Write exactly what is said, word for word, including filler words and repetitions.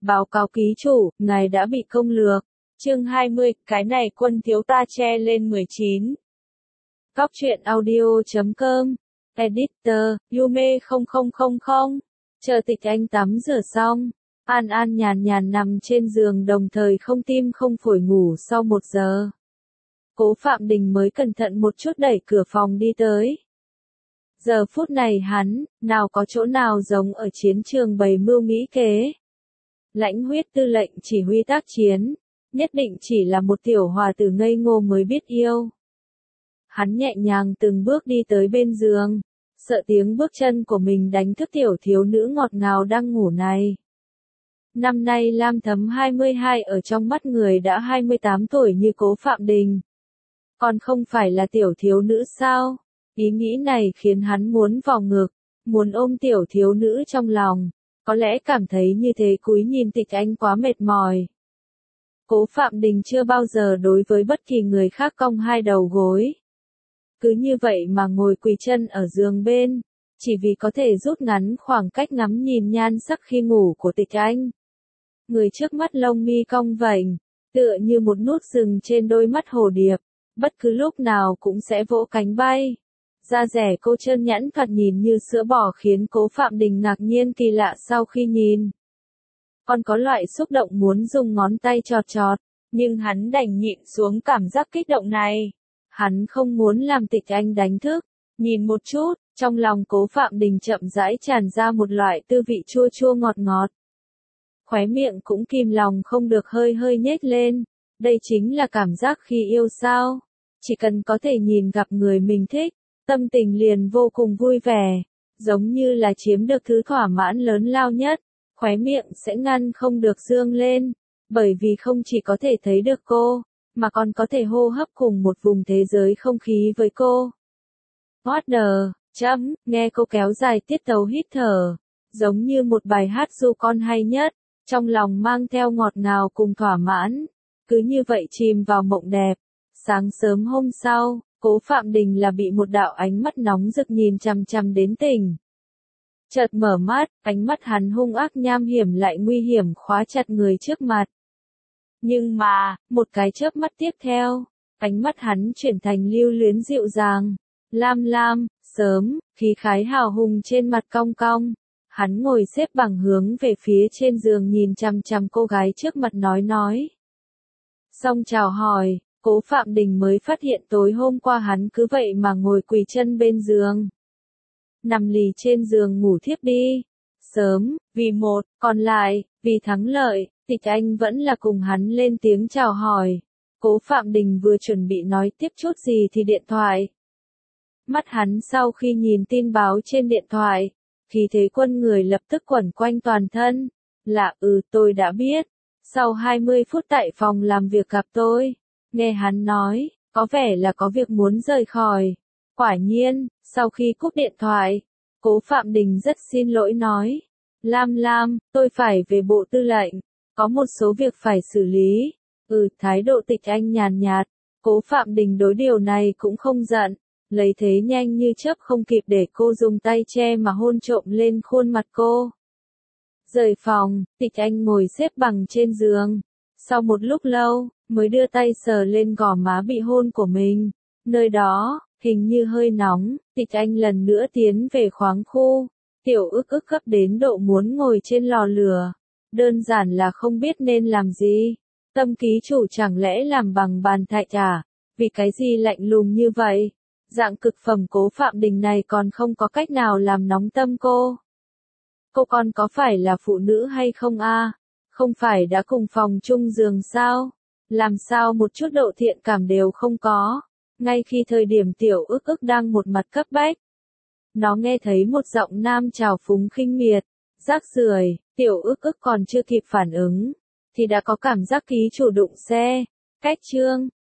Báo cáo ký chủ, ngài đã bị công lược. Chương hai mươi, cái này quân thiếu ta che lên mười chín. Góc truyện audio chấm com. Editor, Yume không không không không. Chờ Tịch Anh tắm rửa xong, An An nhàn nhàn nằm trên giường đồng thời không tim không phổi ngủ sau một giờ. Cố Phạm Đình mới cẩn thận một chút đẩy cửa phòng đi tới. Giờ phút này hắn, nào có chỗ nào giống ở chiến trường bày mưu nghĩ kế. Lãnh huyết tư lệnh chỉ huy tác chiến, nhất định chỉ là một tiểu hòa tử ngây ngô mới biết yêu. Hắn nhẹ nhàng từng bước đi tới bên giường, sợ tiếng bước chân của mình đánh thức tiểu thiếu nữ ngọt ngào đang ngủ này. Năm nay Lam Thấm hai mươi hai ở trong mắt người đã hai mươi tám tuổi như Cố Phạm Đình. Còn không phải là tiểu thiếu nữ sao? Ý nghĩ này khiến hắn muốn vào ngực, muốn ôm tiểu thiếu nữ trong lòng, có lẽ cảm thấy như thế cúi nhìn Tịch Anh quá mệt mỏi. Cố Phạm Đình chưa bao giờ đối với bất kỳ người khác cong hai đầu gối. Cứ như vậy mà ngồi quỳ chân ở giường bên, chỉ vì có thể rút ngắn khoảng cách ngắm nhìn nhan sắc khi ngủ của Tịch Anh. Người trước mắt lông mi cong vành, tựa như một nút rừng trên đôi mắt hồ điệp, bất cứ lúc nào cũng sẽ vỗ cánh bay. Da rẻ cô trơn nhẵn thoạt nhìn như sữa bò khiến Cố Phạm Đình ngạc nhiên kỳ lạ sau khi nhìn. Còn có loại xúc động muốn dùng ngón tay chọt chọt, nhưng hắn đành nhịn xuống cảm giác kích động này. Hắn không muốn làm Tịch Anh đánh thức. Nhìn một chút, trong lòng Cố Phạm Đình chậm rãi tràn ra một loại tư vị chua chua ngọt ngọt. Khóe miệng cũng kìm lòng không được hơi hơi nhếch lên. Đây chính là cảm giác khi yêu sao. Chỉ cần có thể nhìn gặp người mình thích, tâm tình liền vô cùng vui vẻ. Giống như là chiếm được thứ thỏa mãn lớn lao nhất. Khóe miệng sẽ ngăn không được dương lên. Bởi vì không chỉ có thể thấy được cô, mà còn có thể hô hấp cùng một vùng thế giới không khí với cô. Order, chấm, nghe cô kéo dài tiết tấu hít thở, giống như một bài hát du con hay nhất, trong lòng mang theo ngọt ngào cùng thỏa mãn, cứ như vậy chìm vào mộng đẹp. Sáng sớm hôm sau, Cố Phạm Đình là bị một đạo ánh mắt nóng rực nhìn chằm chằm đến tỉnh. Chợt mở mắt, ánh mắt hắn hung ác nham hiểm lại nguy hiểm khóa chặt người trước mặt. Nhưng mà, một cái chớp mắt tiếp theo, ánh mắt hắn chuyển thành lưu luyến dịu dàng. Lam lam, sớm, khí khái hào hùng trên mặt cong cong. Hắn ngồi xếp bằng hướng về phía trên giường nhìn chằm chằm cô gái trước mặt nói nói. Xong chào hỏi, Cố Phạm Đình mới phát hiện tối hôm qua hắn cứ vậy mà ngồi quỳ chân bên giường. Nằm lì trên giường ngủ thiếp đi. Sớm, vì một, còn lại, vì thắng lợi, Tịch Anh vẫn là cùng hắn lên tiếng chào hỏi. Cố Phạm Đình vừa chuẩn bị nói tiếp chút gì thì điện thoại. Mắt hắn sau khi nhìn tin báo trên điện thoại, khí thế quân người lập tức quẩn quanh toàn thân. Là ừ tôi đã biết. Sau hai mươi phút tại phòng làm việc gặp tôi. Nghe hắn nói, có vẻ là có việc muốn rời khỏi. Quả nhiên, sau khi cúp điện thoại, Cố Phạm Đình rất xin lỗi nói. Lam Lam, tôi phải về bộ tư lệnh. Có một số việc phải xử lý. Ừ, thái độ Tịch Anh nhàn nhạt. Cố Phạm Đình đối điều này cũng không giận. Lấy thế nhanh như chớp không kịp để cô dùng tay che mà hôn trộm lên khuôn mặt cô. Rời phòng, Tịch Anh ngồi xếp bằng trên giường. Sau một lúc lâu, mới đưa tay sờ lên gò má bị hôn của mình. Nơi đó, hình như hơi nóng, Tịch Anh lần nữa tiến về khoáng khu. Tiểu ức ức gấp đến độ muốn ngồi trên lò lửa. Đơn giản là không biết nên làm gì. Tâm ký chủ chẳng lẽ làm bằng bàn thạch à? Vì cái gì lạnh lùng như vậy? Dạng cực phẩm Cố Phạm Đình này còn không có cách nào làm nóng tâm cô. Cô còn có phải là phụ nữ hay không a? Không phải đã cùng phòng chung giường sao? Làm sao một chút độ thiện cảm đều không có? Ngay khi thời điểm tiểu ức ức đang một mặt cấp bách. Nó nghe thấy một giọng nam trào phúng khinh miệt. Rác rưởi, tiểu ức ức còn chưa kịp phản ứng. Thì đã có cảm giác ký chủ đụng xe. Cách chương.